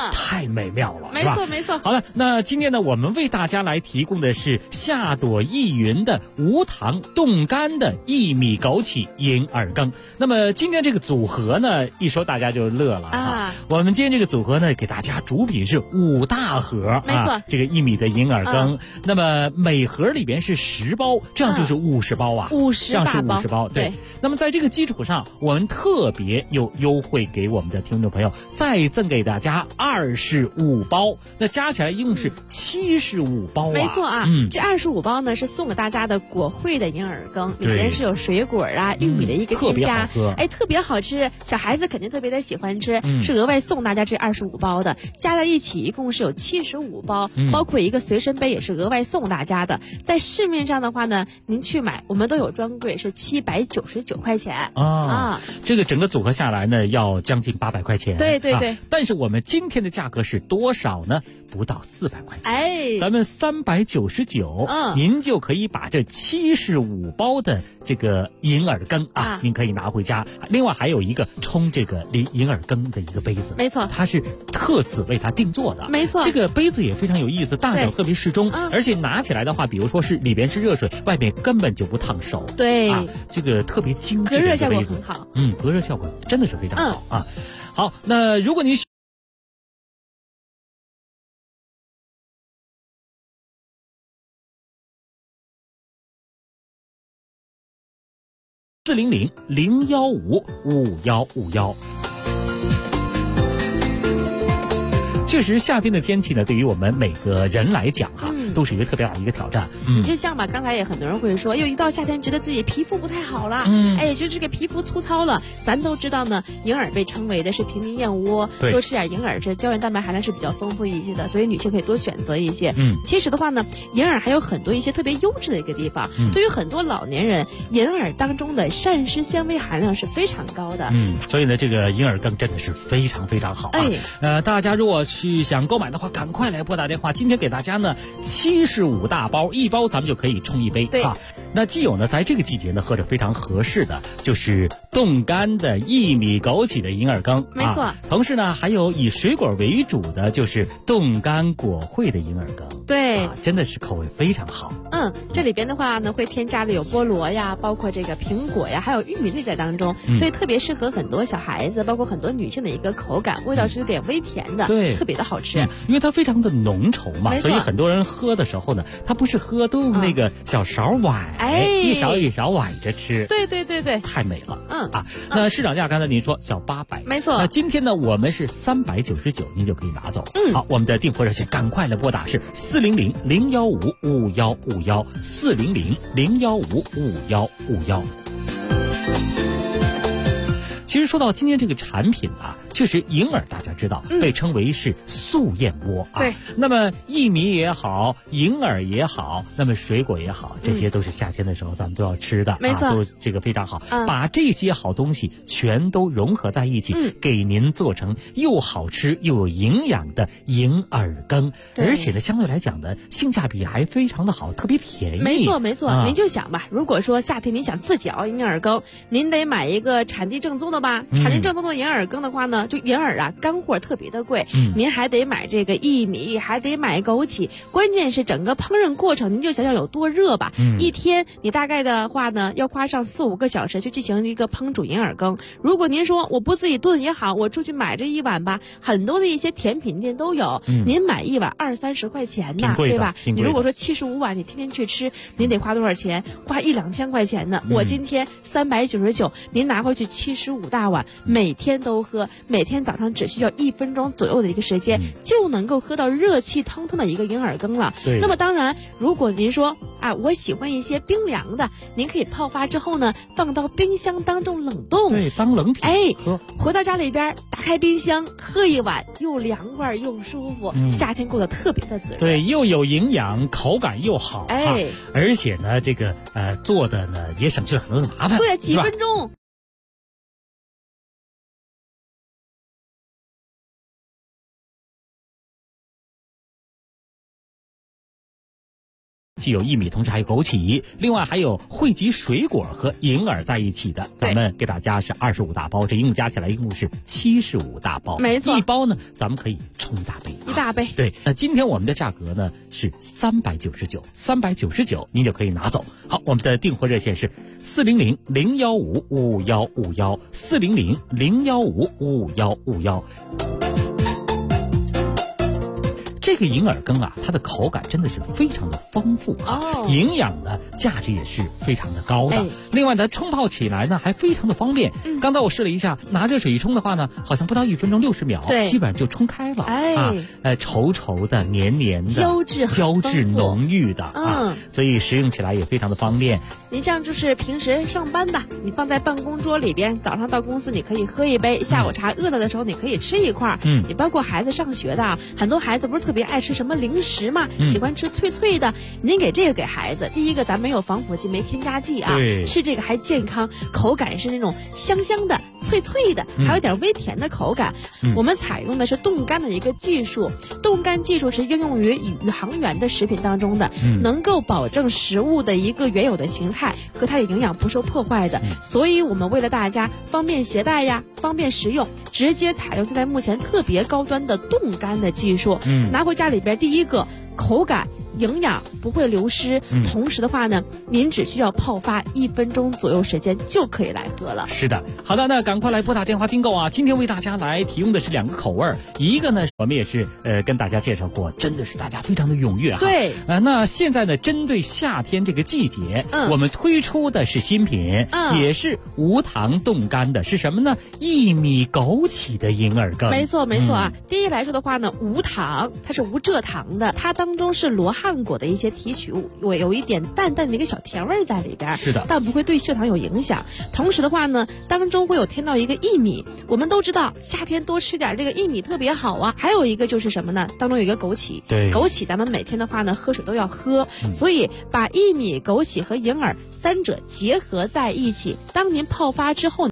太美妙了， 没错没错。 好了，那今天呢，我们为大家来提供的是夏朵意云的无糖冻干的薏米枸杞银耳羹。那么今天这个组合呢，一说大家就乐了啊。我们今天这个组合呢，给大家主品是5大盒， 没错， 这个薏米的银耳羹。那么每盒里边是10包，这样就是50包啊 ，50 这样是大 50包。对。那么在这个基础上，我们特别有优惠给我们的听众朋友，再赠给大家25包，那加起来一共是75包啊。 没错啊，这25包呢是送给大家的果惠的银耳羹，里边是有水果啊、玉米的一个添加，特别好吃，小孩子肯定特别的喜欢吃，是额外送大家这25包的，加在一起一共是有75包，包括一个随身杯也是额外送大家的。在市面上的话呢，您去买我们都有专柜，是799块钱啊。 这个整个组合下来呢，要将近800块钱。 对对对。 但是我们今天的价格是多少呢？不到400块钱。咱们399，您就可以把这75包的这个银耳羹啊，您可以拿回家。另外还有一个冲这个银耳羹的一个杯子， 没错， 它是特此为它定做的， 没错。 这个杯子也非常有意思，大小特别适中，而且拿起来的话，比如说是里边是热水，外面根本就不烫手。 对， 这个特别精致的一个杯子， 很好。 隔热效果真的是非常好啊。好，那如果您400-015-5151。确实，夏天的天气呢，对于我们每个人来讲都是一个特别大的一个挑战。 就像吧，刚才也很多人会说，一到夏天觉得自己皮肤不太好了，就这个皮肤粗糙了。咱都知道呢，银耳被称为的是平民燕窝，多吃点银耳，这胶原蛋白含量是比较丰富一些的，所以女性可以多选择一些。其实的话呢，银耳还有很多一些特别优质的一个地方。对于很多老年人，银耳当中的膳食纤维含量是非常高的。 所以呢，这个银耳羹真的是非常非常好啊。大家如果想购买的话，赶快来拨打电话。今天给大家呢75大包，一包咱们就可以冲一杯啊。那既有呢，在这个季节呢喝着非常合适的，就是冻干的薏米枸杞的银耳羹， 没错。 同时呢，还有以水果为主的，就是冻干果惠的银耳羹， 对， 真的是口味非常好。 这里边的话呢，会添加的有菠萝呀，包括这个苹果呀，还有玉米粒在当中，所以特别适合很多小孩子，包括很多女性的一个口感，味道是有点微甜的， 对， 特别的好吃。 因为它非常的浓稠嘛，所以很多人喝的时候呢，他不是喝，都用那个小勺崴，一勺一勺崴着吃。 对对对对， 太美了。那市场价刚才您说小800， 没错。 那今天呢，我们是399，您就可以拿走。好，我们的订货热线赶快来拨打是400-015-5151，400-015-5151。其实说到今天这个产品啊，确实银耳大家知道被称为是素燕窝啊。 对。 那么薏米也好，银耳也好，那么水果也好，这些都是夏天的时候咱们都要吃的， 没错， 都这个非常好。把这些好东西全都融合在一起，给您做成又好吃又有营养的银耳羹，而且呢，相对来讲呢，性价比还非常的好，特别便宜。 没错没错，您就想吧，如果说夏天您想自己熬银耳羹，您得买一个产地正宗的吧，产地正宗的银耳羹的话呢，就银耳啊，干货特别的贵，您还得买这个薏米，还得买枸杞，关键是整个烹饪过程，您就想想有多热吧。一天你大概的话呢，要花上4-5个小时去进行一个烹煮银耳羹。如果您说我不自己炖也好，我出去买这一碗吧，很多的一些甜品店都有，您买一碗20-30块钱呢，对吧？你如果说75碗，你天天去吃，您得花多少钱？花1-2千块钱呢。我今天399，您拿回去75大碗，每天都喝，每天早上只需要1分钟左右的一个时间，就能够喝到热气腾腾的一个银耳羹了。那么当然，如果您说我喜欢一些冰凉的，您可以泡发之后呢，放到冰箱当中冷冻， 对，当冷品喝。 回到家里边，打开冰箱喝一碗，又凉快又舒服，夏天过得特别的滋润。 对，又有营养，口感又好，而且呢，这个做的呢也省去了很多的麻烦， 对，几分钟。 既有薏米，同时还有枸杞，另外还有汇集水果和银耳在一起的，咱们给大家是25大包，这一共加起来一共是75大包。 没错， 一包呢咱们可以冲一大杯。 一大杯。 对，那今天我们的价格呢是399，399您就可以拿走。好，我们的订货热线是400-015-55151，400-015-55151。这个银耳羹啊，它的口感真的是非常的丰富营养的价值也是非常的高的。另外呢，冲泡起来呢还非常的方便。刚才我试了一下，拿热水一冲的话呢，好像不到1分钟60秒，基本上就冲开了。稠稠的、黏黏的、胶质浓郁的所以食用起来也非常的方便。 你像就是平时上班的，你放在办公桌里边，早上到公司你可以喝一杯，下午茶饿了的时候你可以吃一块。你包括孩子上学的，很多孩子不是特别爱吃什么零食嘛，喜欢吃脆脆的，您给这个给孩子，第一个咱没有防腐剂，没添加剂吃这个还健康，口感是那种香香的、脆脆的，还有点微甜的口感。我们采用的是冻干的一个技术，冻干技术是应用于宇航员的食品当中的，能够保证食物的一个原有的形态和它的营养不受破坏的。所以我们为了大家方便携带呀，方便食用，直接采用现在目前特别高端的冻干的技术。拿回家里边，第一个口感营养不会流失，同时的话呢，您只需要泡发1分钟左右时间就可以来喝了。 是的，好的，那赶快来拨打电话订购啊！今天为大家来提供的是2个口味，一个呢我们也是跟大家介绍过，真的是大家非常的踊跃对， 那现在呢，针对夏天这个季节，我们推出的是新品，也是无糖冻干的，是什么呢？薏米枸杞的银耳羹。 没错啊。第一来说的话呢，无糖，它是无蔗糖的，它当中是罗汉果的一些提取物，有一点淡淡的一个小甜味在里边。 是的， 但不会对血糖有影响。同时的话呢，当中会有添到一个薏米，我们都知道夏天多吃点这个薏米特别好啊。还有一个就是什么呢？当中有一个枸杞， 对， 枸杞咱们每天的话呢，喝水都要喝，所以把薏米、枸杞和银耳3者结合在一起，当您泡发之后。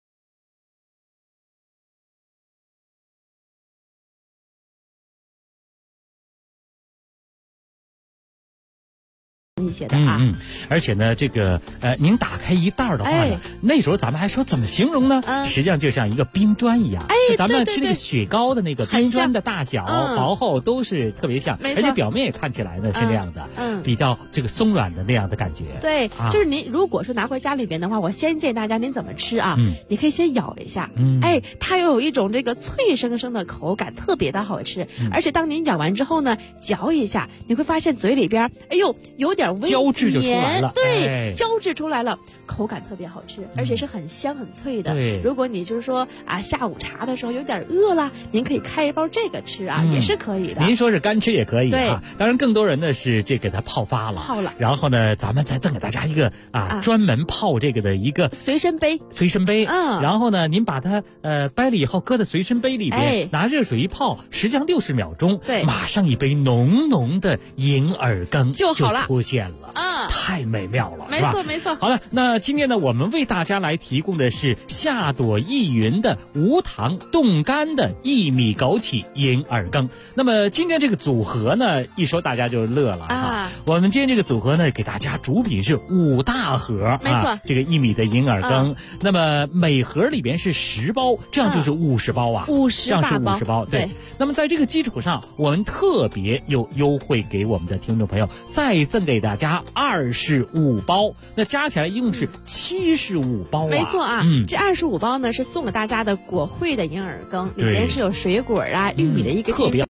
一些的而且呢，这个您打开一袋的话呢，那时候咱们还说怎么形容呢？实际上就像一个冰砖一样，就咱们吃那个雪糕的那个冰砖的大小、薄厚都是特别像，而且表面也看起来呢是那样的，比较这个松软的那样的感觉。 对，就是您如果说拿回家里边的话，我先建议大家您怎么吃啊？你可以先咬一下，它又有一种这个脆生生的口感，特别的好吃。而且当您咬完之后呢，嚼一下，你会发现嘴里边，有点胶质就出来了， 对，胶质出来了，口感特别好吃，而且是很香很脆的。如果你就是说下午茶的时候有点饿了，您可以开一包这个吃也是可以的。 您说是干吃也可以对， 当然更多人呢是这给它泡发了，然后呢咱们再赠给大家一个专门泡这个的一个随身杯， 然后呢您把它掰了以后搁在随身杯里边，拿热水一泡，实际上60秒钟，马上一杯浓浓的银耳羹就好了，出现了，太美妙了， 没错。 好了，那今天呢，我们为大家来提供的是夏朵意云的无糖冻干的薏米枸杞银耳羹。那么今天这个组合呢，一说大家就乐了我们今天这个组合呢，给大家主品是5大盒， 没错， 这个薏米的银耳羹。那么每盒里边是10包，这样就是50包 50 这样是50包。对。那么在这个基础上，我们特别有优惠给我们的听众朋友，再赠给大家25包，那加起来一共是75包没错这25包呢是送给大家的果惠的银耳羹，里边是有水果玉米的一个特别。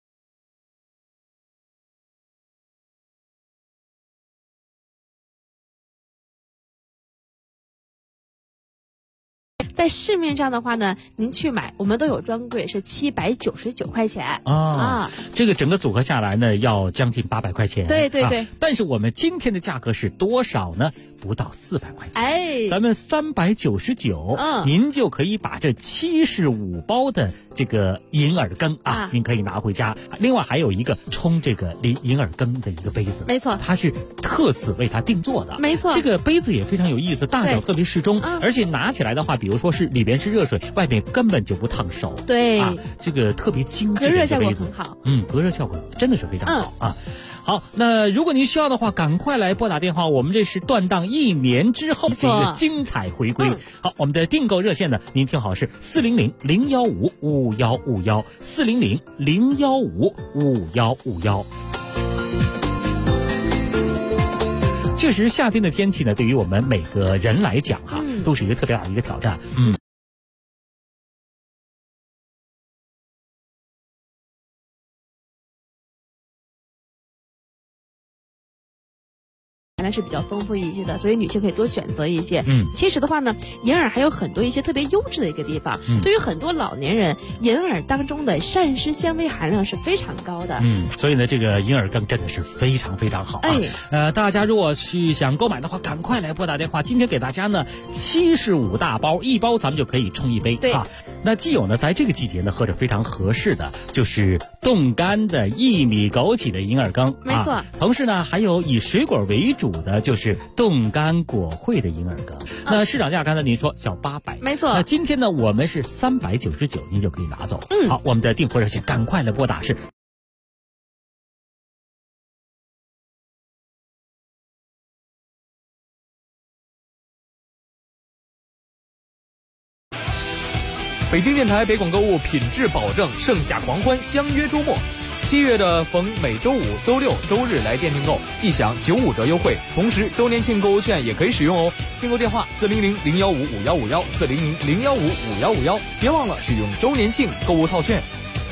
在市面上的话呢，您去买，我们都有专柜，是799块钱这个整个组合下来呢，要将近800块钱。 对。 但是我们今天的价格是多少呢？不到400块钱。咱们399，您就可以把这75包的这个银耳羹您可以拿回家。另外还有一个冲这个银耳羹的一个杯子， 没错， 它是特此为它定做的， 没错。 这个杯子也非常有意思，大小特别适中，而且拿起来的话，比如说是里边是热水，外面根本就不烫手。 对， 这个特别精致， 隔热效果很好。 隔热效果真的是非常好好，那如果您需要的话，赶快来拨打电话，我们这是断档1年之后的一个精彩回归。好，我们的订购热线呢，您听好是400-015-5151，400-015-5151。确实，夏天的天气呢，对于我们每个人来讲哈，都是一个特别大的一个挑战。 是比较丰富一些的，所以女性可以多选择一些。其实的话呢，银耳还有很多一些特别优质的一个地方。对于很多老年人，银耳当中的膳食纤维含量是非常高的。 所以呢，这个银耳羹真的是非常非常好啊。大家如果去想购买的话，赶快来拨打电话。今天给大家呢75大包，一包咱们就可以冲一杯。对啊。那既有呢，在这个季节呢，喝着非常合适的就是冻干的薏米枸杞的银耳羹。没错。同时呢，还有以水果为主的就是冻干果惠的银耳羹。那市场价刚才您说小800，没错。那今天呢，我们是399，您就可以拿走。好，我们的订货热线赶快来拨打是。 北京电台北广购物品质保证，盛夏狂欢，相约周末。7月的逢每周五、周六、周日来电订购，即享95折优惠，同时周年庆购物券也可以使用哦。订购电话400-015-5151，400-015-5151，别忘了使用周年庆购物套券。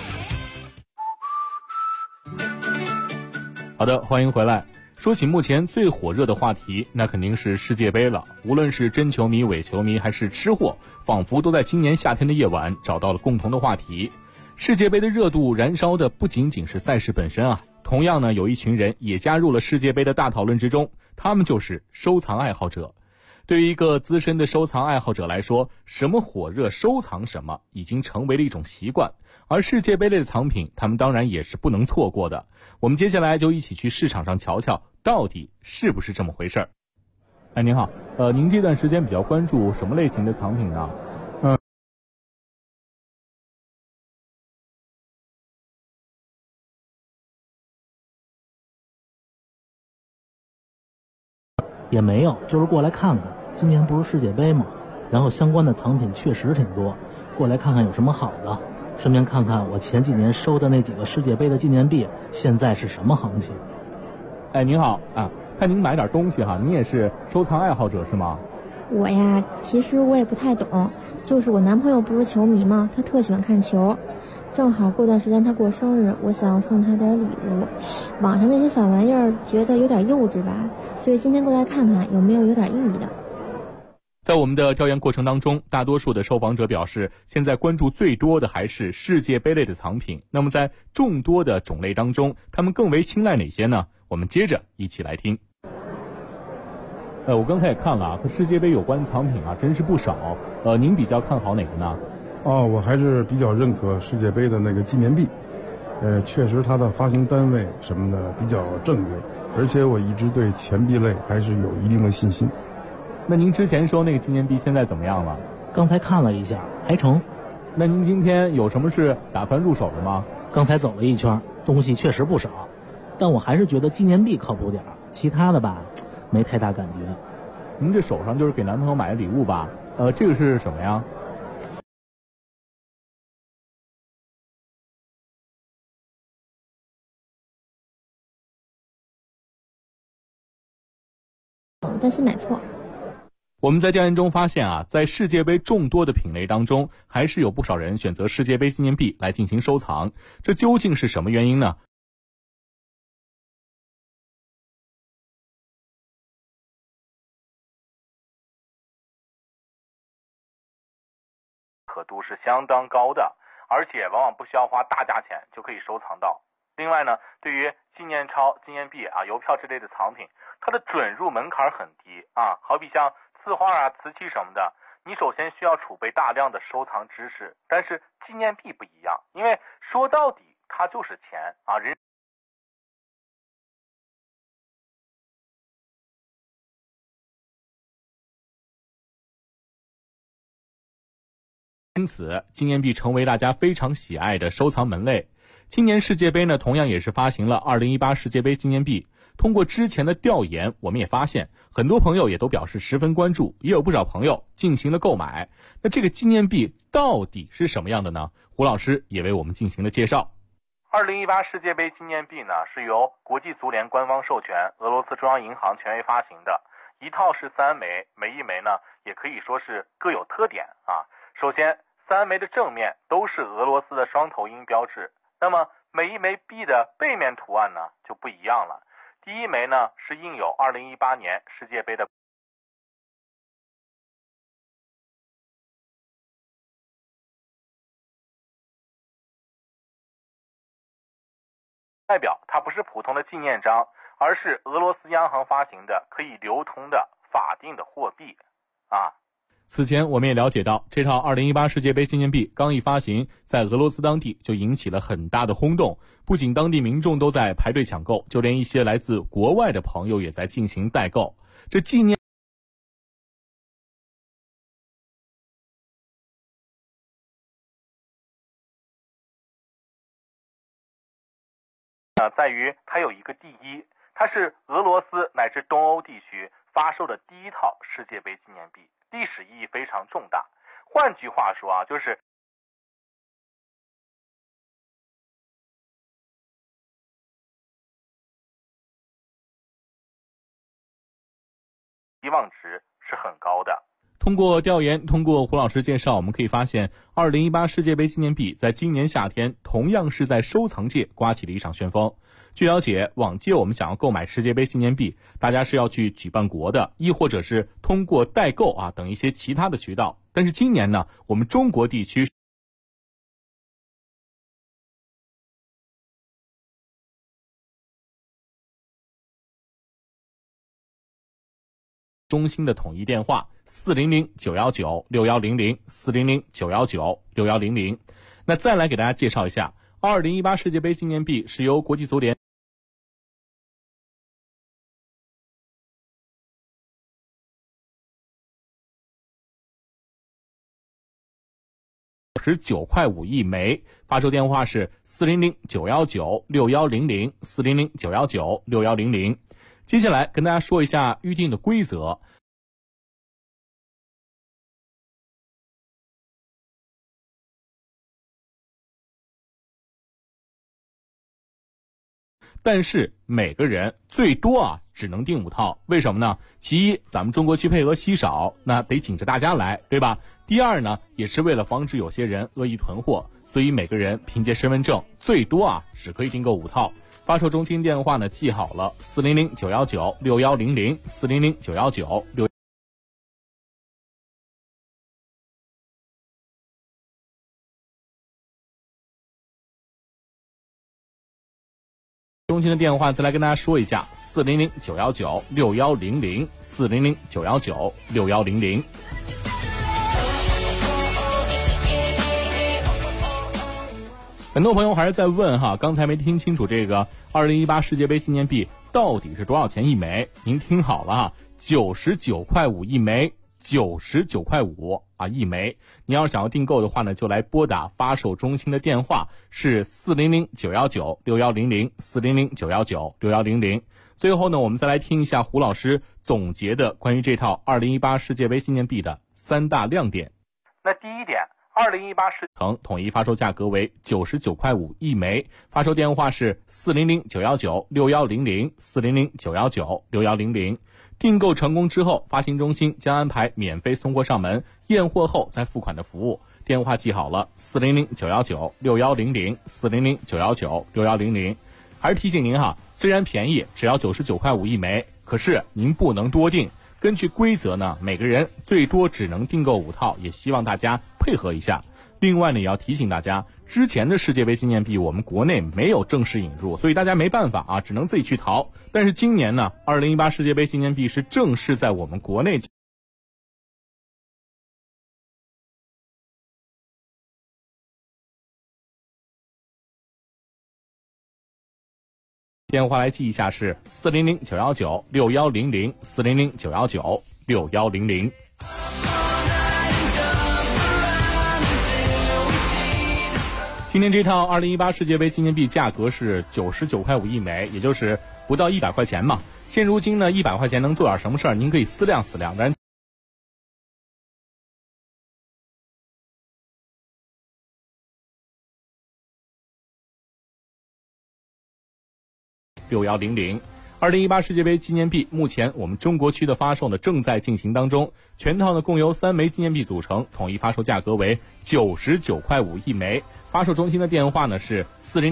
好的，欢迎回来。说起目前最火热的话题，那肯定是世界杯了。无论是真球迷、伪球迷还是吃货，仿佛都在今年夏天的夜晚找到了共同的话题。世界杯的热度燃烧的不仅仅是赛事本身啊，同样呢，有一群人也加入了世界杯的大讨论之中，他们就是收藏爱好者。对于一个资深的收藏爱好者来说，什么火热收藏什么已经成为了一种习惯，而世界杯类的藏品他们当然也是不能错过的。我们接下来就一起去市场上瞧瞧到底是不是这么回事儿。哎，您好，您这段时间比较关注什么类型的藏品呢？ 也没有，就是过来看看。今年不是世界杯吗？然后相关的藏品确实挺多，过来看看有什么好的，顺便看看我前几年收的那几个世界杯的纪念币现在是什么行情。 哎，您好啊，看您买点东西哈，您也是收藏爱好者是吗？ 我呀，其实我也不太懂，就是我男朋友不是球迷吗？他特喜欢看球，正好过段时间他过生日，我想送他点礼物。网上那些小玩意儿觉得有点幼稚吧，所以今天过来看看有没有点意义的。 在我们的调研过程当中，大多数的受访者表示，现在关注最多的还是世界杯类的藏品。那么在众多的种类当中，他们更为青睐哪些呢？我们接着一起来听。我刚才也看了啊，和世界杯有关的藏品啊，真是不少。您比较看好哪个呢？ 我还是比较认可世界杯的那个纪念币。确实它的发行单位什么的比较正规，而且我一直对钱币类还是有一定的信心。 那您之前收那个纪念币现在怎么样了？ 刚才看了一下，还成。 那您今天有什么是打算入手的吗？ 刚才走了一圈，东西确实不少，但我还是觉得纪念币靠谱点，其他的吧，没太大感觉。 您这手上就是给男朋友买的礼物吧？这个是什么呀？ 担心买错。 我们在调研中发现啊，在世界杯众多的品类当中，还是有不少人选择世界杯纪念币来进行收藏。这究竟是什么原因呢？可度是相当高的，而且往往不需要花大价钱就可以收藏到。另外呢，对于纪念钞、纪念币啊、邮票之类的藏品，它的准入门槛很低啊，好比像字画啊、瓷器什么的，你首先需要储备大量的收藏知识。但是纪念币不一样，因为说到底它就是钱啊，因此纪念币成为大家非常喜爱的收藏门类。 今年世界杯呢，同样也是发行了2018世界杯纪念币。通过之前的调研，我们也发现很多朋友也都表示十分关注，也有不少朋友进行了购买。那这个纪念币到底是什么样的呢？胡老师也为我们进行了介绍。 2018世界杯纪念币呢，是由国际足联官方授权，俄罗斯中央银行权威发行的，一套是3枚，每一枚呢也可以说是各有特点啊。首先，3枚的正面都是俄罗斯的双头鹰标志，那么每一枚币的背面图案呢就不一样了。第一枚呢是印有2018年世界杯的代表，它不是普通的纪念章，而是俄罗斯央行发行的可以流通的法定的货币啊。 此前我们也了解到，这套2018世界杯纪念币刚一发行，在俄罗斯当地就引起了很大的轰动，不仅当地民众都在排队抢购，就连一些来自国外的朋友也在进行代购。这纪念在于它有一个第一，它是俄罗斯乃至东欧地区发售的第一套世界杯纪念币，历史意义非常重大。换句话说啊，就是期望值是很高的。 通过调研，通过胡老师介绍，我们可以发现2018世界杯纪念币在今年夏天同样是在收藏界刮起了一场旋风。据了解，往届我们想要购买世界杯纪念币，大家是要去举办国的，亦或者是通过代购啊等一些其他的渠道。但是今年呢，我们中国地区中心的统一电话400-919-6100 那再来给大家介绍一下2018世界杯纪念币是由国际足联19.5块一枚，发售电话是400-919-6100 400-919-6100。接下来跟大家说一下预定的规则。但是每个人最多只能订5套，为什么呢？其一，咱们中国区配额稀少，那得紧着大家来，对吧？第二呢，也是为了防止有些人恶意囤货，所以每个人凭借身份证最多只可以订购5套。发售中心电话呢记好了，400-919-6100 400-919-6100。中心的电话再来跟大家说一下，400-919-6100 400-919-6100。很多朋友还是在问刚才没听清楚这个2018世界杯纪念币到底是多少钱一枚？您听好了，99.5块一枚，99.5块一枚。你要是想要订购的话呢，就来拨打发售中心的电话是400-919-6100 400-919-6100。最后呢，我们再来听一下胡老师总结的关于这套2018世界杯纪念币的3大亮点。 那第一点，2018 统一发售价格为99.5块一枚，发售电话是400-919-6100 400-919-6100。订购成功之后，发行中心将安排免费送货上门，验货后再付款的服务。电话记好了，400-919-6100 400-919-6100。还是提醒您虽然便宜，只要99.5块一枚，可是您不能多订。根据规则呢，每个人最多只能订购5套，也希望大家配合一下。另外呢，也要提醒大家，之前的世界杯纪念币我们国内没有正式引入，所以大家没办法只能自己去淘。但是今年呢，2018世界杯纪念币是正式在我们国内。电话来记一下是400-919-6100 400-919-6100。 今天这套2018世界杯纪念币价格是99.5块一枚，也就是不到100块钱嘛。现如今呢，100块钱能做点什么事儿？您可以思量思量。但61002018世界杯纪念币，目前我们中国区的发售呢正在进行当中，全套呢共由3枚纪念币组成，统一发售价格为99.5块一枚。发售中心的电话呢是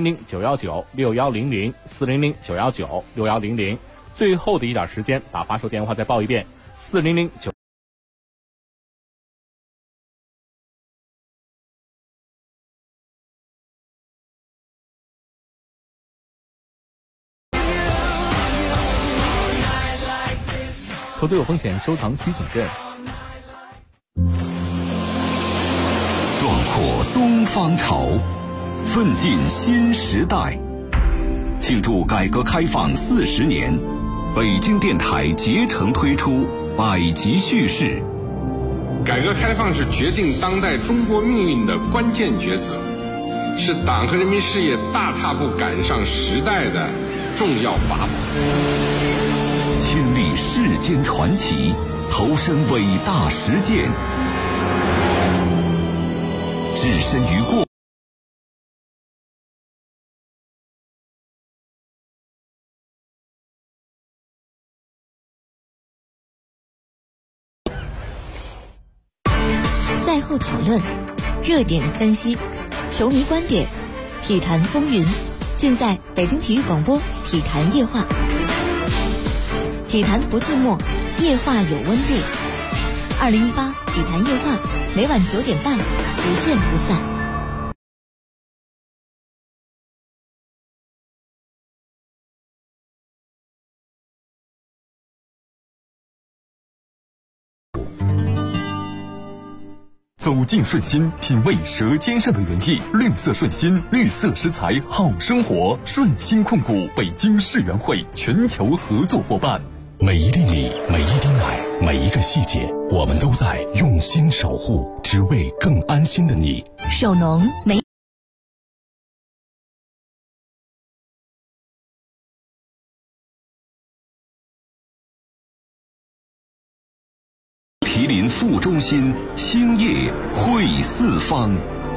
400-919-6100 最后的一点时间，把发售电话再报一遍：400-9。投资有风险，收藏需谨慎。 壮阔东方潮，奋进新时代。庆祝改革开放40年，北京电台竭诚推出百集叙事。 改革开放是决定当代中国命运的关键抉择，是党和人民事业大踏步赶上时代的重要法宝。 亲历世间传奇，投身伟大实践，置身于过。 赛后讨论，热点分析，球迷观点，体坛风云，尽在北京体育广播体坛夜话。体坛不寂寞，夜话有温度。2018体坛夜话，每晚9点半，不见不散。 走进顺心，品味舌尖上的原意。绿色顺心，绿色食材好生活。顺心控股北京世园会全球合作伙伴。 每一粒米，每一滴奶，每一个细节，我们都在用心守护，只为更安心的你。 手农每毗邻副中心，兴业汇四方。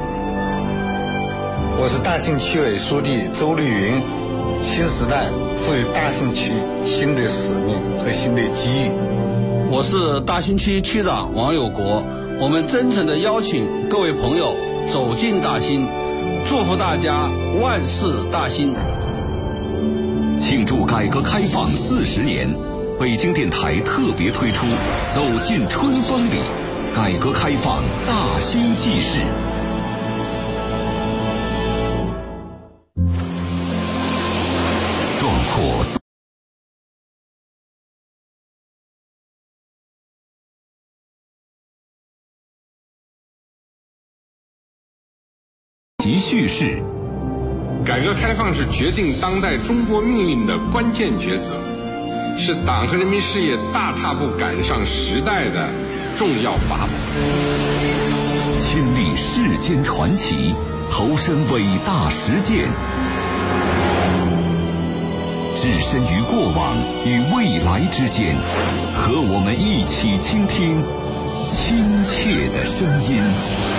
我是大兴区委书记周绿云。新时代赋予大兴区新的使命和新的机遇。 我是大兴区区长王有国。我们真诚地邀请各位朋友走进大兴，祝福大家万事大兴。 庆祝改革开放40年，北京电台特别推出《走进春风里》，改革开放大兴纪事。壮阔及叙事。 改革开放是决定当代中国命运的关键抉择，是党和人民事业大踏步赶上时代的重要法宝。 亲历世间传奇，投身伟大实践，置身于过往与未来之间，和我们一起倾听亲切的声音。